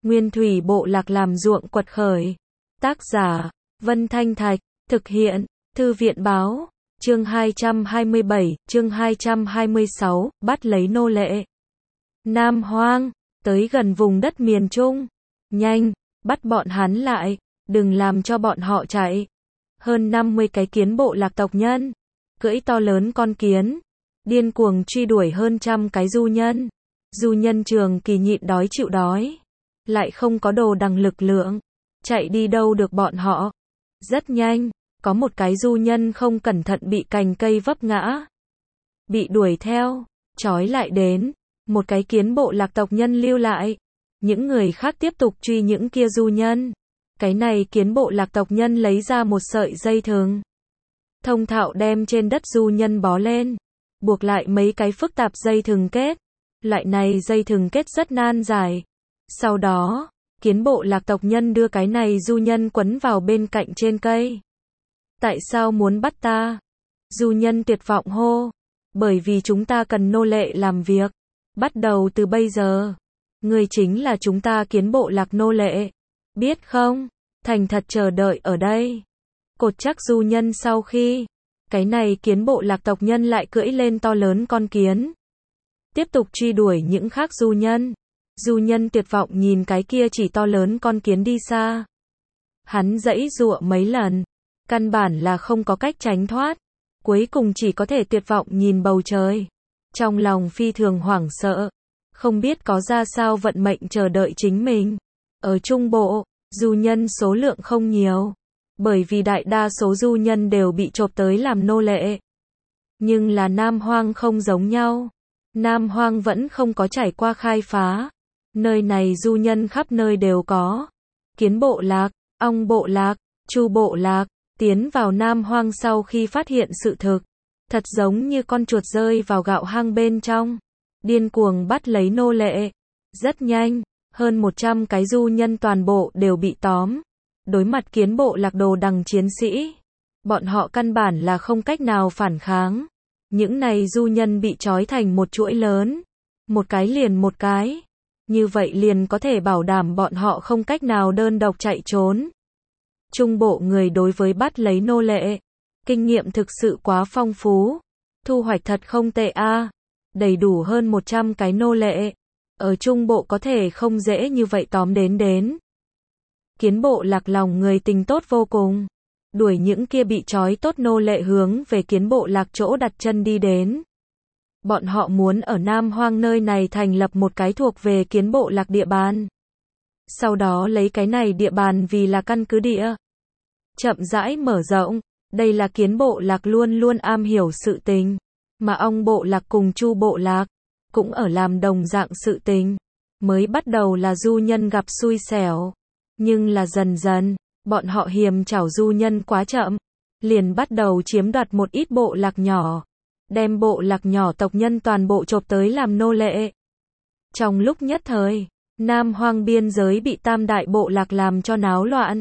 Nguyên thủy bộ lạc làm ruộng quật khởi. Tác giả, Vân Thanh Thạch, thực hiện, Thư viện báo, chương 227, chương 226, bắt lấy nô lệ. Nam Hoang, tới gần vùng đất miền Trung. Nhanh, bắt bọn hắn lại, đừng làm cho bọn họ chạy. Hơn 50 cái kiến bộ lạc tộc nhân, cưỡi to lớn con kiến, điên cuồng truy đuổi hơn 100 cái du nhân. Du nhân Trường Kỳ nhịn đói chịu đói, lại không có đồ đằng lực lượng, chạy đi đâu được bọn họ. Rất nhanh, có một cái du nhân không cẩn thận bị cành cây vấp ngã, bị đuổi theo, trói lại đến, một cái kiến bộ lạc tộc nhân lưu lại. Những người khác tiếp tục truy những kia du nhân. Cái này kiến bộ lạc tộc nhân lấy ra một sợi dây thừng, thông thạo đem trên đất du nhân bó lên, buộc lại mấy cái phức tạp dây thừng kết. Loại này dây thừng kết rất nan giải. Sau đó, kiến bộ lạc tộc nhân đưa cái này du nhân quấn vào bên cạnh trên cây. Tại sao muốn bắt ta? Du nhân tuyệt vọng hô. Bởi vì chúng ta cần nô lệ làm việc. Bắt đầu từ bây giờ, người chính là chúng ta kiến bộ lạc nô lệ. Biết không? Thành thật chờ đợi ở đây. Cột chắc du nhân sau khi, cái này kiến bộ lạc tộc nhân lại cưỡi lên to lớn con kiến. Tiếp tục truy đuổi những khác du nhân. Du nhân tuyệt vọng nhìn cái kia chỉ to lớn con kiến đi xa. Hắn giãy giụa mấy lần, căn bản là không có cách tránh thoát. Cuối cùng chỉ có thể tuyệt vọng nhìn bầu trời. Trong lòng phi thường hoảng sợ, không biết có ra sao vận mệnh chờ đợi chính mình. Ở Trung Bộ, du nhân số lượng không nhiều, bởi vì đại đa số du nhân đều bị chộp tới làm nô lệ. Nhưng là Nam Hoang không giống nhau. Nam Hoang vẫn không có trải qua khai phá. Nơi này du nhân khắp nơi đều có. Kiến bộ lạc, ong bộ lạc, chu bộ lạc, tiến vào Nam Hoang sau khi phát hiện sự thực. Thật giống như con chuột rơi vào gạo hang bên trong. Điên cuồng bắt lấy nô lệ. Rất nhanh, hơn 100 cái du nhân toàn bộ đều bị tóm. Đối mặt kiến bộ lạc đồ đằng chiến sĩ, bọn họ căn bản là không cách nào phản kháng. Những này du nhân bị trói thành một chuỗi lớn, một cái liền một cái. Như vậy liền có thể bảo đảm bọn họ không cách nào đơn độc chạy trốn. Trung Bộ người đối với bắt lấy nô lệ, kinh nghiệm thực sự quá phong phú. Thu hoạch thật không tệ a. Đầy đủ hơn 100 cái nô lệ. Ở Trung Bộ có thể không dễ như vậy tóm đến. Kiến bộ lạc lòng người tình tốt vô cùng. Đuổi những kia bị trói tốt nô lệ hướng về kiến bộ lạc chỗ đặt chân đi đến. Bọn họ muốn ở Nam Hoang nơi này thành lập một cái thuộc về kiến bộ lạc địa bàn. Sau đó lấy cái này địa bàn vì là căn cứ địa. Chậm rãi mở rộng, đây là kiến bộ lạc luôn luôn am hiểu sự tình. Mà ong bộ lạc cùng chu bộ lạc, cũng ở làm đồng dạng sự tình. Mới bắt đầu là du nhân gặp xui xẻo. Nhưng là dần dần, bọn họ hiềm chảo du nhân quá chậm. Liền bắt đầu chiếm đoạt một ít bộ lạc nhỏ. Đem bộ lạc nhỏ tộc nhân toàn bộ chộp tới làm nô lệ. Trong lúc nhất thời, Nam Hoang biên giới bị tam đại bộ lạc làm cho náo loạn.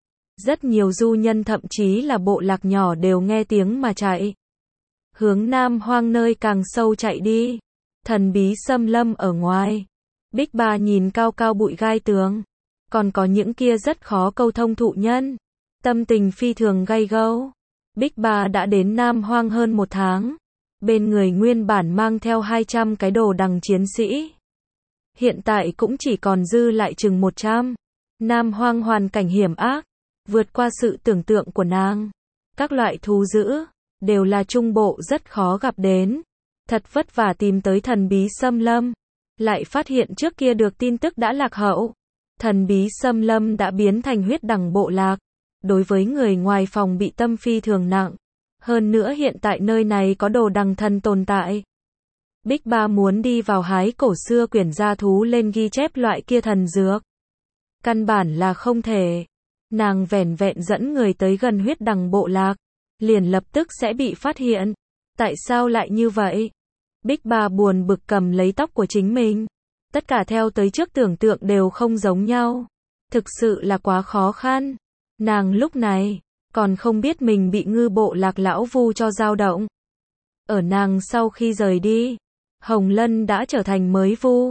Rất nhiều du nhân thậm chí là bộ lạc nhỏ đều nghe tiếng mà chạy. Hướng Nam Hoang nơi càng sâu chạy đi. Thần bí xâm lâm ở ngoài. Bích Ba nhìn cao cao bụi gai tường. Còn có những kia rất khó câu thông thụ nhân. Tâm tình phi thường gay gẫu. Bích Ba đã đến Nam Hoang hơn 1 tháng. Bên người nguyên bản mang theo 200 cái đồ đằng chiến sĩ. Hiện tại cũng chỉ còn dư lại chừng 100. Nam Hoang hoàn cảnh hiểm ác, vượt qua sự tưởng tượng của nàng. Các loại thú dữ, đều là Trung Bộ rất khó gặp đến. Thật vất vả tìm tới thần bí xâm lâm. Lại phát hiện trước kia được tin tức đã lạc hậu. Thần bí xâm lâm đã biến thành huyết đằng bộ lạc. Đối với người ngoài phòng bị tâm phi thường nặng. Hơn nữa hiện tại nơi này có đồ đằng thần tồn tại. Bích Ba muốn đi vào hái cổ xưa quyển gia thú lên ghi chép loại kia thần dược. Căn bản là không thể. Nàng vẻn vẹn dẫn người tới gần huyết đằng bộ lạc. Liền lập tức sẽ bị phát hiện. Tại sao lại như vậy? Bích Ba buồn bực cầm lấy tóc của chính mình. Tất cả theo tới trước tưởng tượng đều không giống nhau. Thực sự là quá khó khăn. Nàng lúc này còn không biết mình bị ngư bộ lạc lão vu cho dao động. Ở nàng sau khi rời đi, Hồng Lân đã trở thành mới vu.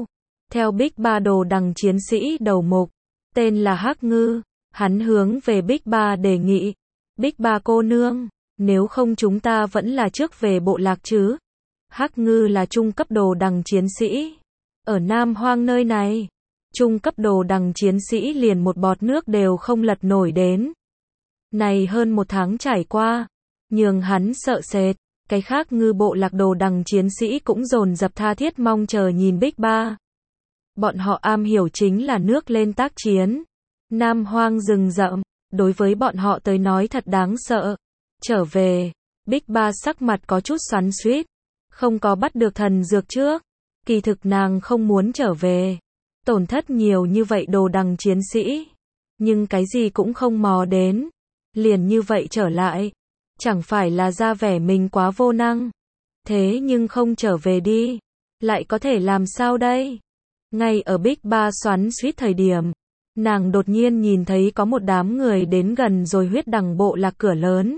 theo Big Ba đồ đằng chiến sĩ đầu mục, tên là Hắc Ngư, hắn hướng về Big Ba đề nghị, Big Ba cô nương, nếu không chúng ta vẫn là trước về bộ lạc chứ. Hắc Ngư là trung cấp đồ đằng chiến sĩ. Ở Nam Hoang nơi này, trung cấp đồ đằng chiến sĩ liền một bọt nước đều không lật nổi đến. Này hơn 1 tháng trải qua, nhường hắn sợ sệt, cái khác ngư bộ lạc đồ đằng chiến sĩ cũng dồn dập tha thiết mong chờ nhìn Big Ba. Bọn họ am hiểu chính là nước lên tác chiến. Nam Hoang rừng rậm, đối với bọn họ tới nói thật đáng sợ. Trở về, Big Ba sắc mặt có chút xoắn xuýt, không có bắt được thần dược trước. Kỳ thực nàng không muốn trở về. Tổn thất nhiều như vậy đồ đằng chiến sĩ, nhưng cái gì cũng không mò đến. Liền như vậy trở lại, chẳng phải là ra vẻ mình quá vô năng. Thế nhưng không trở về đi, lại có thể làm sao đây? Ngay ở Big Ba xoắn xuýt thời điểm, nàng đột nhiên nhìn thấy có một đám người đến gần rồi huyết đằng bộ lạc cửa lớn.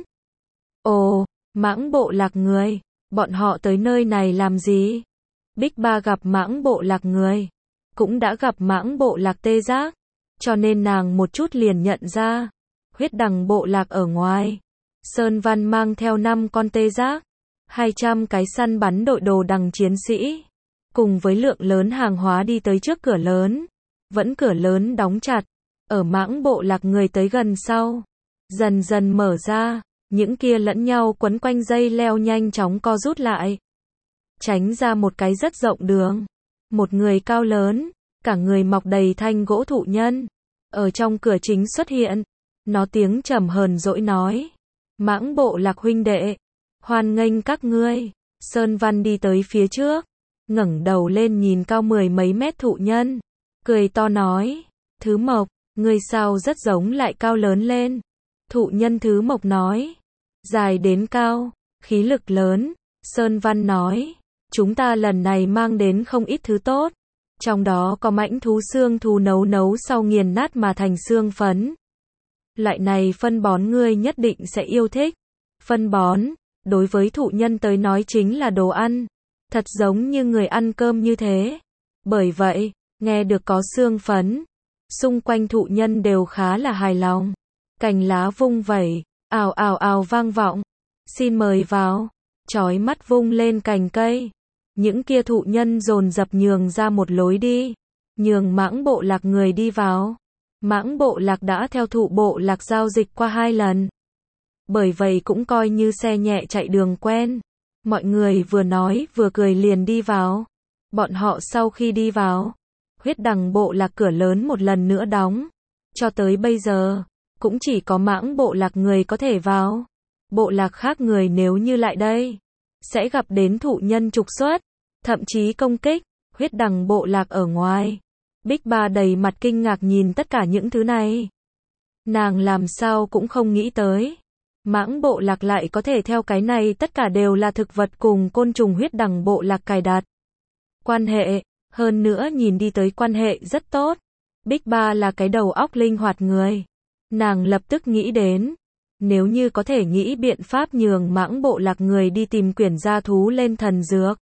Ồ, Mãng bộ lạc người, bọn họ tới nơi này làm gì? Big Ba gặp Mãng bộ lạc người, cũng đã gặp Mãng bộ lạc tê giác, cho nên nàng một chút liền nhận ra, huyết đằng bộ lạc ở ngoài. Sơn Văn mang theo 5 con tê giác, 200 cái săn bắn đội đồ đằng chiến sĩ, cùng với lượng lớn hàng hóa đi tới trước cửa lớn. Vẫn cửa lớn đóng chặt, ở Mãng bộ lạc người tới gần sau, dần dần mở ra, những kia lẫn nhau quấn quanh dây leo nhanh chóng co rút lại, tránh ra một cái rất rộng đường. Một người cao lớn, cả người mọc đầy thanh gỗ thụ nhân, ở trong cửa chính xuất hiện. Nó tiếng trầm hờn dỗi nói, Mãng bộ lạc huynh đệ, hoan nghênh các ngươi. Sơn Văn đi tới phía trước, ngẩng đầu lên nhìn cao 10 mấy mét thụ nhân, cười to nói, Thứ Mộc, ngươi sao rất giống lại cao lớn lên. Thụ nhân Thứ Mộc nói, dài đến cao, khí lực lớn. Sơn Văn nói, chúng ta lần này mang đến không ít thứ tốt, trong đó có mãnh thú xương thú nấu sau nghiền nát mà thành xương phấn. Loại này phân bón ngươi nhất định sẽ yêu thích. Phân bón, đối với thụ nhân tới nói chính là đồ ăn, thật giống như người ăn cơm như thế. Bởi vậy, nghe được có xương phấn, xung quanh thụ nhân đều khá là hài lòng. Cành lá vung vẩy, ào ào ào vang vọng. Xin mời vào. Chói mắt vung lên cành cây. Những kia thụ nhân dồn dập nhường ra một lối đi, nhường Mãng bộ lạc người đi vào. Mãng bộ lạc đã theo thụ bộ lạc giao dịch qua 2 lần. Bởi vậy cũng coi như xe nhẹ chạy đường quen. Mọi người vừa nói vừa cười liền đi vào. Bọn họ sau khi đi vào, huyết đằng bộ lạc cửa lớn một lần nữa đóng. Cho tới bây giờ, cũng chỉ có Mãng bộ lạc người có thể vào. Bộ lạc khác người nếu như lại đây, sẽ gặp đến thụ nhân trục xuất, thậm chí công kích. Huyết đằng bộ lạc ở ngoài, Big Ba đầy mặt kinh ngạc nhìn tất cả những thứ này. Nàng làm sao cũng không nghĩ tới, Mãng bộ lạc lại có thể theo cái này tất cả đều là thực vật cùng côn trùng huyết đằng bộ lạc cài đặt quan hệ, hơn nữa nhìn đi tới quan hệ rất tốt. Big Ba là cái đầu óc linh hoạt người, nàng lập tức nghĩ đến, nếu như có thể nghĩ biện pháp nhường Mãng bộ lạc người đi tìm quyển gia thú lên thần dược,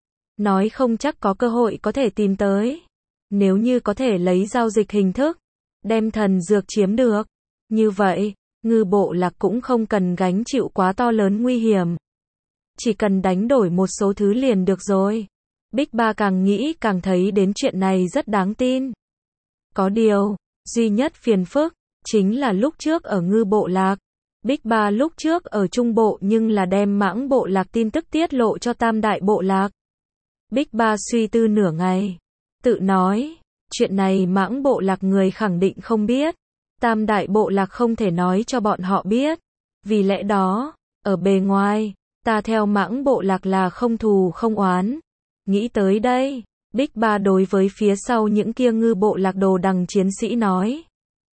nói không chắc có cơ hội có thể tìm tới. Nếu như có thể lấy giao dịch hình thức, đem thần dược chiếm được, như vậy, ngư bộ lạc cũng không cần gánh chịu quá to lớn nguy hiểm. Chỉ cần đánh đổi một số thứ liền được rồi. Big Ba càng nghĩ càng thấy đến chuyện này rất đáng tin. Có điều, duy nhất phiền phức, chính là lúc trước ở ngư bộ lạc. Big Ba lúc trước ở trung bộ nhưng là đem Mãng bộ lạc tin tức tiết lộ cho Tam đại bộ lạc. Big Ba suy tư nửa ngày, tự nói, chuyện này Mãng bộ lạc người khẳng định không biết. Tam đại bộ lạc không thể nói cho bọn họ biết. Vì lẽ đó, ở bề ngoài, ta theo Mãng bộ lạc là không thù không oán. Nghĩ tới đây, Big Ba đối với phía sau những kia ngư bộ lạc đồ đằng chiến sĩ nói.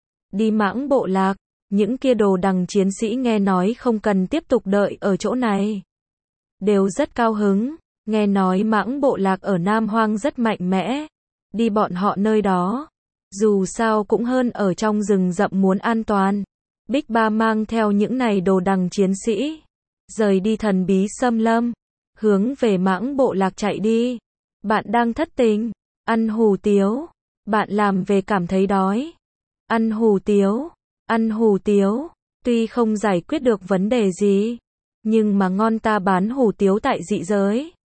Đi Mãng bộ lạc, những kia đồ đằng chiến sĩ nghe nói không cần tiếp tục đợi ở chỗ này. Đều rất cao hứng, nghe nói Mãng bộ lạc ở Nam Hoang rất mạnh mẽ. Đi bọn họ nơi đó, dù sao cũng hơn ở trong rừng rậm muốn an toàn. Big Ba mang theo những này đồ đằng chiến sĩ, rời đi thần bí xâm lâm, hướng về Mãng bộ lạc chạy đi. Bạn đang thất tình? Ăn hủ tiếu. Bạn làm về cảm thấy đói. Ăn hủ tiếu. Ăn hủ tiếu. Tuy không giải quyết được vấn đề gì, nhưng mà ngon ta bán hủ tiếu tại dị giới.